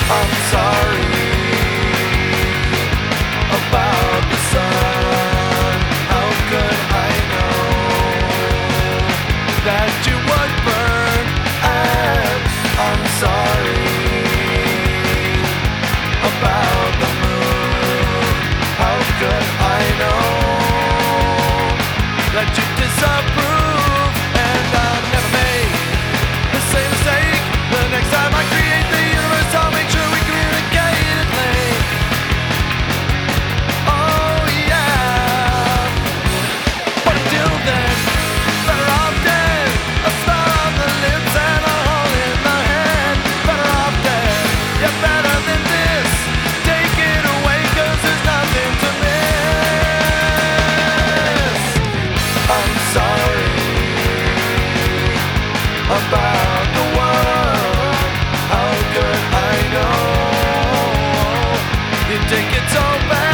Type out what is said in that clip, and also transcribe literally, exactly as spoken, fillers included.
I'm sorry about the sun. How could I know that you would burn? And I'm sorry about the moon. How could I know that you disapprove? And I'll never make the same mistake the next time I create the universe. I'll make sure we communicate it late. Oh yeah. But until then, better off dead. A star on the lips and a hole in the head. Better off dead, yeah, better than this. Take it away, 'cause there's nothing to miss. I'm sorry about the world. How could I know you take it so bad?